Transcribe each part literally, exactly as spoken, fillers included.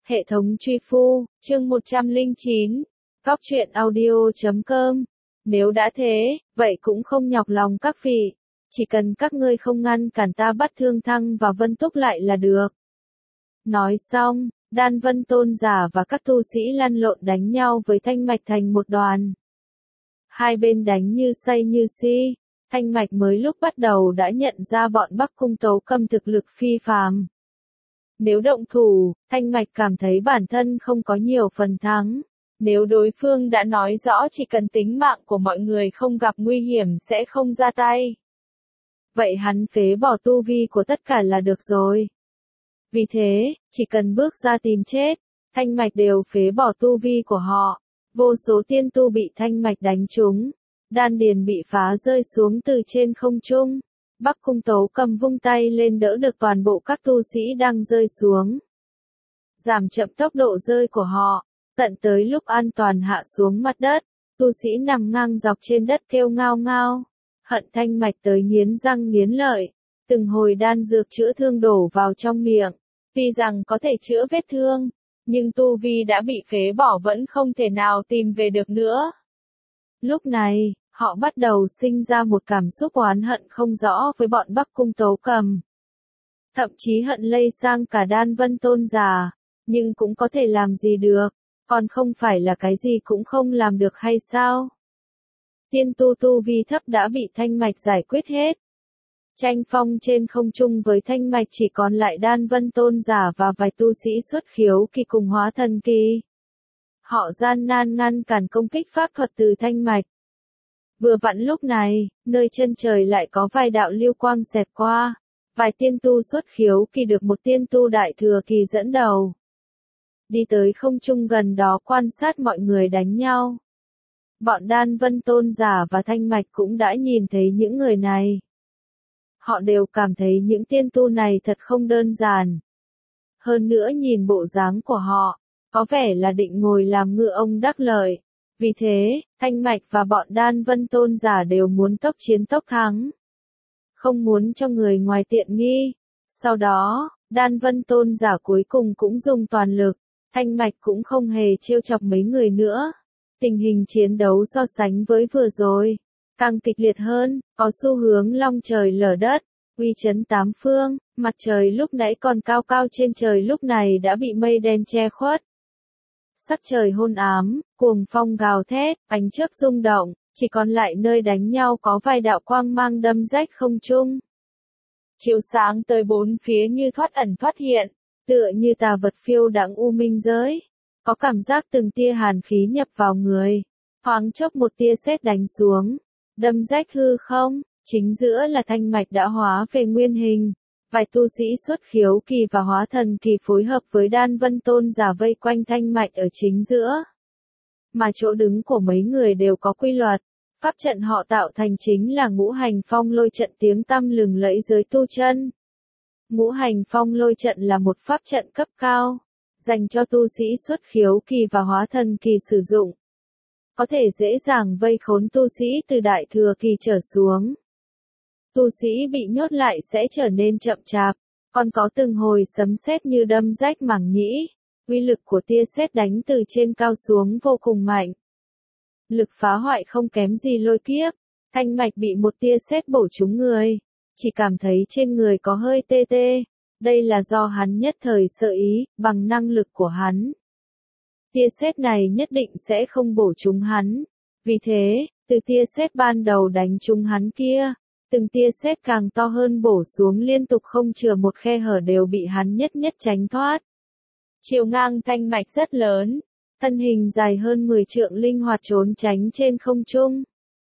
Hệ thống truy phu, chương một trăm lẻ chín, góc truyện audio chấm com. Nếu đã thế, vậy cũng không nhọc lòng các vị. Chỉ cần các ngươi không ngăn cản ta bắt Thương Thăng và Vân Túc lại là được. Nói xong, Đan Vân Tôn giả và các tu sĩ lăn lộn đánh nhau với Thanh Mạch thành một đoàn. Hai bên đánh như say như si, Thanh Mạch mới lúc bắt đầu đã nhận ra bọn Bắc Cung Tấu Cầm thực lực phi phàm. Nếu động thủ, Thanh Mạch cảm thấy bản thân không có nhiều phần thắng. Nếu đối phương đã nói rõ chỉ cần tính mạng của mọi người không gặp nguy hiểm sẽ không ra tay. Vậy hắn phế bỏ tu vi của tất cả là được rồi. Vì thế, chỉ cần bước ra tìm chết, Thanh Mạch đều phế bỏ tu vi của họ. Vô số tiên tu bị Thanh Mạch đánh trúng. Đan điền bị phá rơi xuống từ trên không trung. Bắc Cung Tấu Cầm vung tay lên đỡ được toàn bộ các tu sĩ đang rơi xuống. Giảm chậm tốc độ rơi của họ, tận tới lúc an toàn hạ xuống mặt đất, tu sĩ nằm ngang dọc trên đất kêu ngao ngao. Hận Thanh Mạch tới nghiến răng nghiến lợi, từng hồi đan dược chữa thương đổ vào trong miệng. Tuy rằng có thể chữa vết thương, nhưng tu vi đã bị phế bỏ vẫn không thể nào tìm về được nữa. Lúc này, họ bắt đầu sinh ra một cảm xúc oán hận không rõ với bọn Bắc Cung Tấu Cầm. Thậm chí hận lây sang cả Đan Vân Tôn giả, nhưng cũng có thể làm gì được, còn không phải là cái gì cũng không làm được hay sao? Tiên tu tu vi thấp đã bị Thanh Mạch giải quyết hết. Tranh phong trên không trung với Thanh Mạch chỉ còn lại Đan Vân Tôn giả và vài tu sĩ xuất khiếu kỳ cùng hóa thần kỳ. Họ gian nan ngăn cản công kích pháp thuật từ Thanh Mạch. Vừa vặn lúc này, nơi chân trời lại có vài đạo lưu quang xẹt qua. Vài tiên tu xuất khiếu kỳ được một tiên tu đại thừa kỳ dẫn đầu. Đi tới không trung gần đó quan sát mọi người đánh nhau. Bọn Đan Vân Tôn giả và Thanh Mạch cũng đã nhìn thấy những người này. Họ đều cảm thấy những tiên tu này thật không đơn giản. Hơn nữa nhìn bộ dáng của họ, có vẻ là định ngồi làm ngựa ông đắc lợi. Vì thế, Thanh Mạch và bọn Đan Vân Tôn giả đều muốn tốc chiến tốc thắng. Không muốn cho người ngoài tiện nghi. Sau đó, Đan Vân Tôn giả cuối cùng cũng dùng toàn lực. Thanh Mạch cũng không hề trêu chọc mấy người nữa. Tình hình chiến đấu so sánh với vừa rồi, càng kịch liệt hơn, có xu hướng long trời lở đất, uy chấn tám phương. Mặt trời lúc nãy còn cao cao trên trời lúc này đã bị mây đen che khuất. Sắc trời hôn ám, cuồng phong gào thét, ánh chớp rung động, chỉ còn lại nơi đánh nhau có vài đạo quang mang đâm rách không trung. Chiếu sáng tới bốn phía như thoát ẩn thoát hiện, tựa như tà vật phiêu đãng u minh giới. Có cảm giác từng tia hàn khí nhập vào người. Thoáng chốc một tia sét đánh xuống, đâm rách hư không, chính giữa là Thanh Mạch đã hóa về nguyên hình. Vài tu sĩ xuất khiếu kỳ và hóa thần kỳ phối hợp với Đan Vân Tôn giả vây quanh Thanh Mạch ở chính giữa. Mà chỗ đứng của mấy người đều có quy luật. Pháp trận họ tạo thành chính là ngũ hành phong lôi trận tiếng tăm lừng lẫy giới tu chân. Ngũ hành phong lôi trận là một pháp trận cấp cao, dành cho tu sĩ xuất khiếu kỳ và hóa thần kỳ sử dụng. Có thể dễ dàng vây khốn tu sĩ từ đại thừa kỳ trở xuống. Tu sĩ bị nhốt lại sẽ trở nên chậm chạp, còn có từng hồi sấm sét như đâm rách màng nhĩ. Uy lực của tia sét đánh từ trên cao xuống vô cùng mạnh. Lực phá hoại không kém gì lôi kiếp. Thanh Mạch bị một tia sét bổ trúng người, chỉ cảm thấy trên người có hơi tê tê. Đây là do hắn nhất thời sợ ý, bằng năng lực của hắn. Tia sét này nhất định sẽ không bổ trúng hắn. Vì thế, từ tia sét ban đầu đánh trúng hắn kia, từng tia sét càng to hơn bổ xuống liên tục không chừa một khe hở đều bị hắn nhất nhất tránh thoát. Chiều ngang Thanh Mạch rất lớn, thân hình dài hơn mười trượng linh hoạt trốn tránh trên không trung.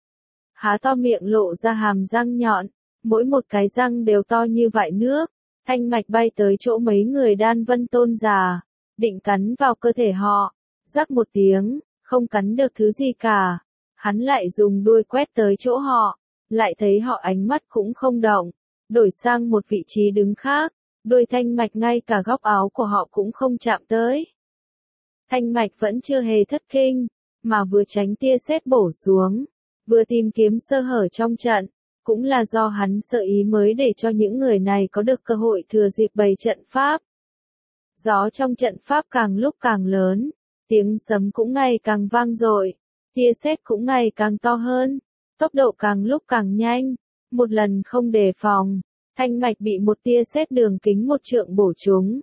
Há to miệng lộ ra hàm răng nhọn, mỗi một cái răng đều to như vại nước. Thanh Mạch bay tới chỗ mấy người Đan Vân Tôn giả, định cắn vào cơ thể họ, rắc một tiếng, không cắn được thứ gì cả. Hắn lại dùng đuôi quét tới chỗ họ, lại thấy họ ánh mắt cũng không động, đổi sang một vị trí đứng khác, đuôi Thanh Mạch ngay cả góc áo của họ cũng không chạm tới. Thanh Mạch vẫn chưa hề thất kinh, mà vừa tránh tia sét bổ xuống, vừa tìm kiếm sơ hở trong trận. Cũng là do hắn sợ ý mới để cho những người này có được cơ hội thừa dịp bày trận pháp. Gió trong trận pháp càng lúc càng lớn, tiếng sấm cũng ngày càng vang dội, tia sét cũng ngày càng to hơn, tốc độ càng lúc càng nhanh. Một lần không đề phòng, Thanh Mạch bị một tia sét đường kính một trượng bổ trúng,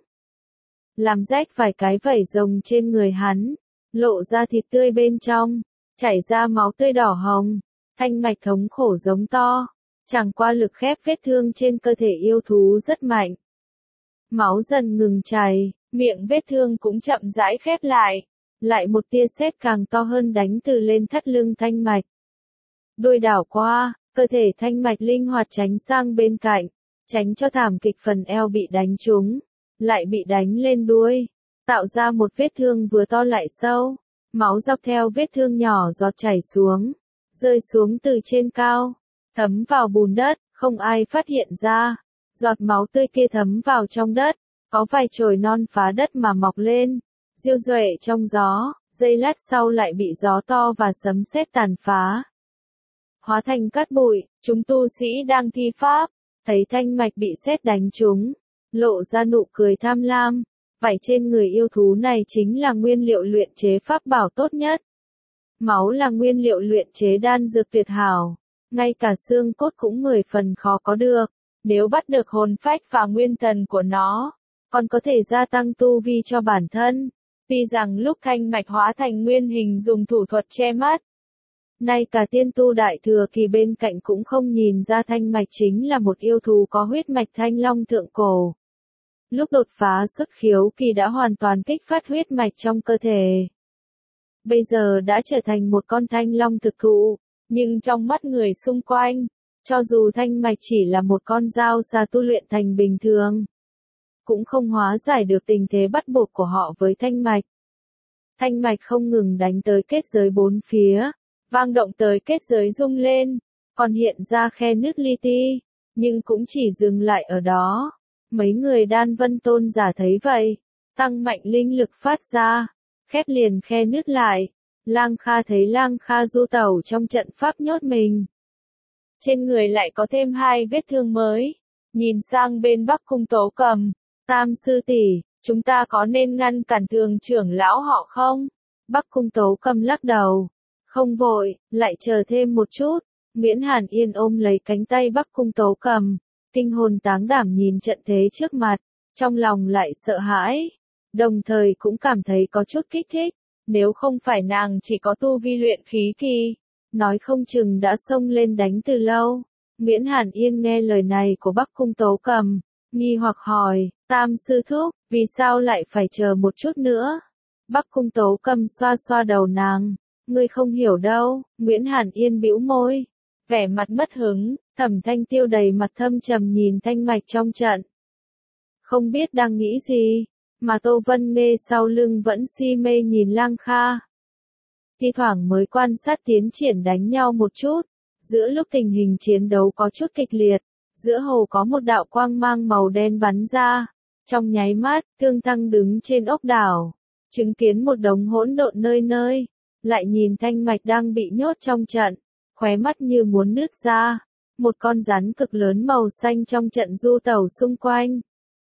làm rách vài cái vảy rồng trên người hắn, lộ ra thịt tươi bên trong, chảy ra máu tươi đỏ hồng. Thanh Mạch thống khổ giống to, chẳng qua lực khép vết thương trên cơ thể yêu thú rất mạnh. Máu dần ngừng chảy, miệng vết thương cũng chậm rãi khép lại, lại một tia sét càng to hơn đánh từ lên thắt lưng Thanh Mạch. Đuôi đảo qua, cơ thể Thanh Mạch linh hoạt tránh sang bên cạnh, tránh cho thảm kịch phần eo bị đánh trúng, lại bị đánh lên đuôi, tạo ra một vết thương vừa to lại sâu, máu dọc theo vết thương nhỏ giọt chảy xuống, rơi xuống từ trên cao, thấm vào bùn đất, không ai phát hiện ra. Giọt máu tươi kia thấm vào trong đất, có vài chồi non phá đất mà mọc lên, diêu duệ trong gió, giây lát sau lại bị gió to và sấm sét tàn phá. Hóa thành cát bụi, chúng tu sĩ đang thi pháp, thấy Thanh Mạch bị sét đánh trúng, lộ ra nụ cười tham lam, vảy trên người yêu thú này chính là nguyên liệu luyện chế pháp bảo tốt nhất. Máu là nguyên liệu luyện chế đan dược tuyệt hảo, ngay cả xương cốt cũng mười phần khó có được. Nếu bắt được hồn phách và nguyên thần của nó, còn có thể gia tăng tu vi cho bản thân. Tuy rằng lúc Thanh Mạch hóa thành nguyên hình dùng thủ thuật che mắt, nay cả tiên tu đại thừa kỳ bên cạnh cũng không nhìn ra Thanh Mạch chính là một yêu thú có huyết mạch thanh long thượng cổ. Lúc đột phá xuất khiếu kỳ đã hoàn toàn kích phát huyết mạch trong cơ thể. Bây giờ đã trở thành một con thanh long thực thụ, nhưng trong mắt người xung quanh, cho dù Thanh Mạch chỉ là một con dao xa tu luyện thành bình thường, cũng không hóa giải được tình thế bắt buộc của họ với Thanh Mạch. Thanh Mạch không ngừng đánh tới kết giới bốn phía, vang động tới kết giới rung lên, còn hiện ra khe nứt li ti, nhưng cũng chỉ dừng lại ở đó. Mấy người Đan Vân Tôn giả thấy vậy, tăng mạnh linh lực phát ra, khép liền khe nứt lại. Lang Kha thấy Lang Kha du tẩu trong trận pháp nhốt mình. Trên người lại có thêm hai vết thương mới. Nhìn sang bên Bắc Cung Tố Cầm, Tam sư tỷ, chúng ta có nên ngăn cản Thường trưởng lão họ không? Bắc Cung Tố Cầm lắc đầu. Không vội, lại chờ thêm một chút. Miễn Hàn Yên ôm lấy cánh tay Bắc Cung Tố Cầm, kinh hồn táng đảm nhìn trận thế trước mặt, trong lòng lại sợ hãi, đồng thời cũng cảm thấy có chút kích thích. Nếu không phải nàng chỉ có tu vi luyện khí kỳ, nói không chừng đã xông lên đánh từ lâu. Miễn Hàn Yên nghe lời này của Bắc Cung Tố Cầm, nghi hoặc hỏi, Tam sư thúc, vì sao lại phải chờ một chút nữa? Bắc Cung Tố Cầm xoa xoa đầu nàng, ngươi không hiểu đâu. Miễn Hàn Yên bĩu môi, vẻ mặt mất hứng. Thẩm Thanh Tiêu đầy mặt thâm trầm nhìn Thanh Mạch trong trận, không biết đang nghĩ gì, mà Tô Vân Nghê sau lưng vẫn si mê nhìn Lang Kha. Thi thoảng mới quan sát tiến triển đánh nhau một chút, giữa lúc tình hình chiến đấu có chút kịch liệt, giữa hồ có một đạo quang mang màu đen bắn ra, trong nháy mắt, Thương Thăng đứng trên ốc đảo, chứng kiến một đống hỗn độn nơi nơi, lại nhìn Thanh Mạch đang bị nhốt trong trận, khóe mắt như muốn nứt ra, một con rắn cực lớn màu xanh trong trận du tẩu xung quanh.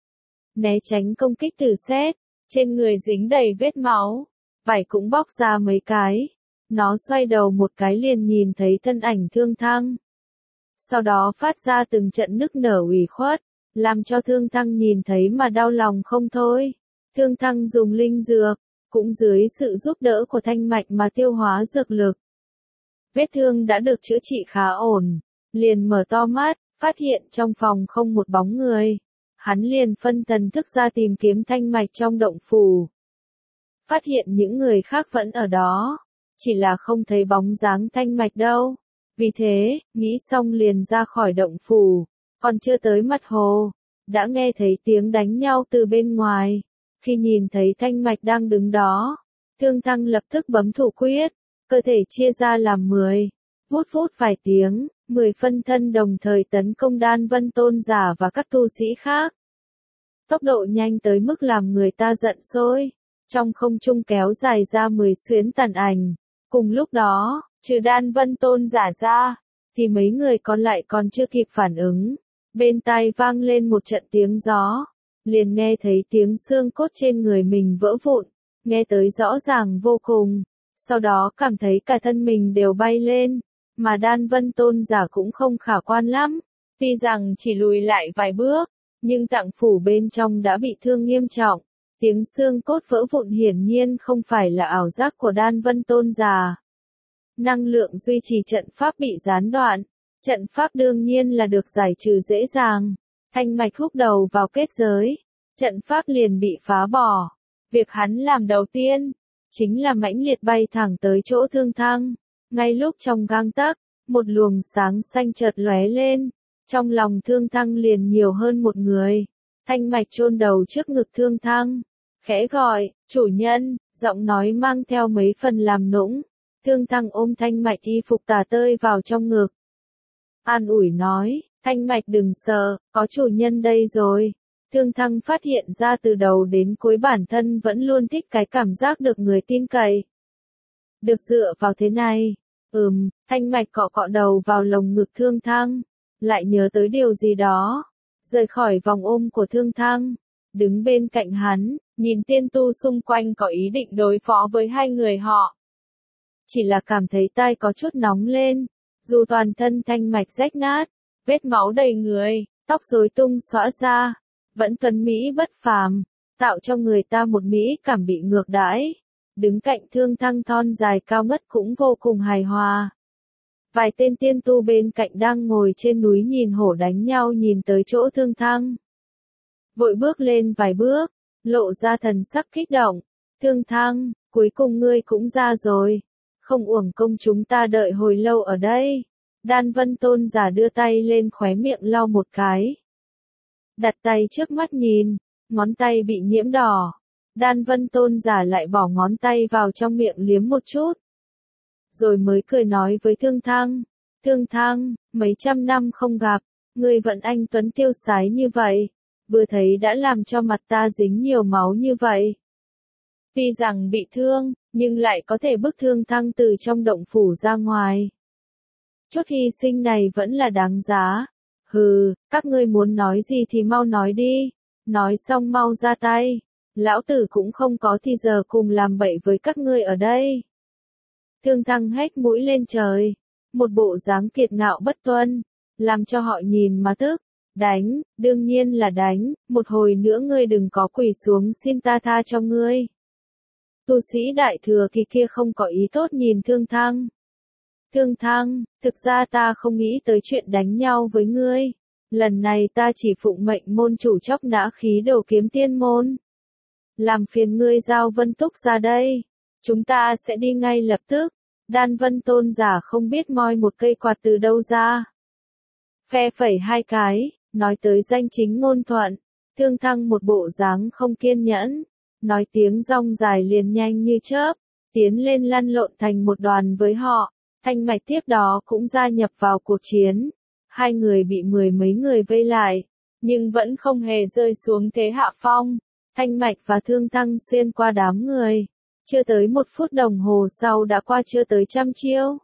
Né tránh công kích từ sét, trên người dính đầy vết máu, vảy cũng bóc ra mấy cái. Nó xoay đầu một cái liền nhìn thấy thân ảnh Thương Thăng. Sau đó phát ra từng trận nức nở ủy khuất, làm cho Thương Thăng nhìn thấy mà đau lòng không thôi. Thương Thăng dùng linh dược, cũng dưới sự giúp đỡ của Thanh Mạch mà tiêu hóa dược lực. Vết thương đã được chữa trị khá ổn, liền mở to mắt, phát hiện trong phòng không một bóng người. Hắn liền phân thần thức ra tìm kiếm Thanh Mạch trong động phủ. Phát hiện những người khác vẫn ở đó, chỉ là không thấy bóng dáng Thanh Mạch đâu. Vì thế, nghĩ xong liền ra khỏi động phủ, còn chưa tới mặt hồ, đã nghe thấy tiếng đánh nhau từ bên ngoài. Khi nhìn thấy Thanh Mạch đang đứng đó, Thương Thăng lập tức bấm thủ quyết, cơ thể chia ra làm mười, vút vút vài tiếng, mười phân thân đồng thời tấn công Đan Vân Tôn giả và các tu sĩ khác. Tốc độ nhanh tới mức làm người ta giận sôi, trong không trung kéo dài ra mười xuyến tàn ảnh. Cùng lúc đó, trừ Đan Vân Tôn giả ra, thì mấy người còn lại còn chưa kịp phản ứng. Bên tai vang lên một trận tiếng gió, liền nghe thấy tiếng xương cốt trên người mình vỡ vụn, nghe tới rõ ràng vô cùng, sau đó cảm thấy cả thân mình đều bay lên, mà Đan Vân Tôn giả cũng không khả quan lắm, tuy rằng chỉ lùi lại vài bước, nhưng tạng phủ bên trong đã bị thương nghiêm trọng, tiếng xương cốt vỡ vụn hiển nhiên không phải là ảo giác của Đan Vân Tôn giả. Năng lượng duy trì trận pháp bị gián đoạn, trận pháp đương nhiên là được giải trừ dễ dàng, Thanh Mạch húc đầu vào kết giới, trận pháp liền bị phá bỏ. Việc hắn làm đầu tiên, chính là mãnh liệt bay thẳng tới chỗ Thương Thăng. Ngay lúc trong gang tấc, một luồng sáng xanh chợt lóe lên, trong lòng Thương Thăng liền nhiều hơn một người. Thanh Mạch chôn đầu trước ngực Thương Thăng, khẽ gọi, chủ nhân, giọng nói mang theo mấy phần làm nũng. Thương Thăng ôm Thanh Mạch y phục tà tơi vào trong ngực. An ủi nói, Thanh Mạch đừng sợ, có chủ nhân đây rồi. Thương Thăng phát hiện ra từ đầu đến cuối bản thân vẫn luôn thích cái cảm giác được người tin cậy. Được dựa vào thế này, ừm, Thanh Mạch cọ cọ đầu vào lồng ngực Thương Thăng, lại nhớ tới điều gì đó, rời khỏi vòng ôm của Thương Thăng, đứng bên cạnh hắn, nhìn tiên tu xung quanh có ý định đối phó với hai người họ. Chỉ là cảm thấy tai có chút nóng lên, dù toàn thân Thanh Mạch rách nát, vết máu đầy người, tóc rối tung xõa ra, vẫn tuấn mỹ bất phàm, tạo cho người ta một mỹ cảm bị ngược đãi. Đứng cạnh Thương Thăng thon dài cao ngất cũng vô cùng hài hòa. Vài tên tiên tu bên cạnh đang ngồi trên núi nhìn hổ đánh nhau nhìn tới chỗ Thương Thăng. Vội bước lên vài bước, lộ ra thần sắc kích động. Thương Thăng, cuối cùng ngươi cũng ra rồi. Không uổng công chúng ta đợi hồi lâu ở đây. Đan Vân Tôn giả đưa tay lên khóe miệng lau một cái. Đặt tay trước mắt nhìn, ngón tay bị nhiễm đỏ. Đan Vân Tôn giả lại bỏ ngón tay vào trong miệng liếm một chút. Rồi mới cười nói với Thương Thăng. Thương Thăng, mấy trăm năm không gặp, ngươi vẫn anh tuấn tiêu sái như vậy. Vừa thấy đã làm cho mặt ta dính nhiều máu như vậy. Tuy rằng bị thương, nhưng lại có thể bức Thương Thăng từ trong động phủ ra ngoài. Chút hy sinh này vẫn là đáng giá. Hừ, các ngươi muốn nói gì thì mau nói đi. Nói xong mau ra tay. Lão tử cũng không có thì giờ cùng làm bậy với các ngươi ở đây. Thương Thăng hét mũi lên trời. Một bộ dáng kiệt ngạo bất tuân. Làm cho họ nhìn mà tức. Đánh, đương nhiên là đánh. Một hồi nữa ngươi đừng có quỳ xuống xin ta tha cho ngươi. Tu sĩ đại thừa kỳ kia không có ý tốt nhìn Thương Thăng. Thương Thăng, thực ra ta không nghĩ tới chuyện đánh nhau với ngươi. Lần này ta chỉ phụng mệnh môn chủ chóc nã khí đồ kiếm tiên môn. Làm phiền ngươi giao Vân Túc ra đây. Chúng ta sẽ đi ngay lập tức. Đan Vân Tôn giả không biết moi một cây quạt từ đâu ra. Phe phẩy hai cái, nói tới danh chính ngôn thuận. Thương Thăng một bộ dáng không kiên nhẫn. Nói tiếng rong dài liền nhanh như chớp. Tiến lên lăn lộn thành một đoàn với họ. Thanh Mạch tiếp đó cũng gia nhập vào cuộc chiến. Hai người bị mười mấy người vây lại, nhưng vẫn không hề rơi xuống thế hạ phong. Thanh Mạch và Thương Thăng xuyên qua đám người. Chưa tới một phút đồng hồ sau đã qua chưa tới trăm chiêu.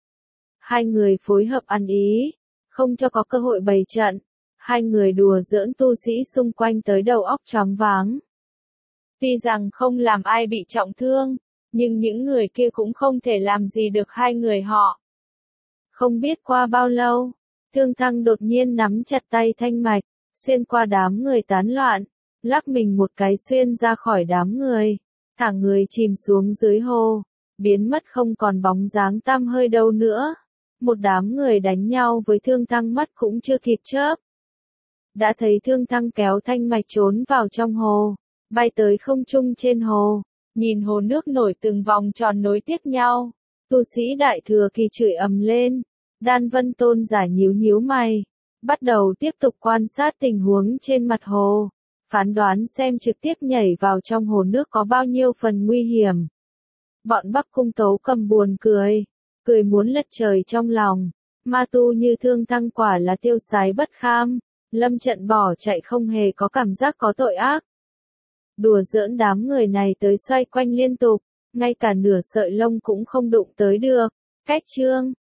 Hai người phối hợp ăn ý, không cho có cơ hội bày trận. Hai người đùa giỡn tu sĩ xung quanh tới đầu óc choáng váng. Tuy rằng không làm ai bị trọng thương, nhưng những người kia cũng không thể làm gì được hai người họ. Không biết qua bao lâu, Thương Thăng đột nhiên nắm chặt tay Thanh Mạch, xuyên qua đám người tán loạn, lắc mình một cái xuyên ra khỏi đám người, thả người chìm xuống dưới hồ, biến mất không còn bóng dáng tăm hơi đâu nữa. Một đám người đánh nhau với Thương Thăng mắt cũng chưa kịp chớp. Đã thấy Thương Thăng kéo Thanh Mạch trốn vào trong hồ, bay tới không trung trên hồ. Nhìn hồ nước nổi từng vòng tròn nối tiếp nhau, tu sĩ đại thừa kỳ chửi ầm lên. Đan Vân Tôn giả nhíu nhíu mày, bắt đầu tiếp tục quan sát tình huống trên mặt hồ, phán đoán xem trực tiếp nhảy vào trong hồ nước có bao nhiêu phần nguy hiểm. Bọn Bắc Cung Tấu Cầm buồn cười, cười muốn lật trời trong lòng, ma tu như Thương Thăng quả là tiêu sái bất kham, lâm trận bỏ chạy không hề có cảm giác có tội ác. Đùa giỡn đám người này tới xoay quanh liên tục, ngay cả nửa sợi lông cũng không đụng tới được. Cách chương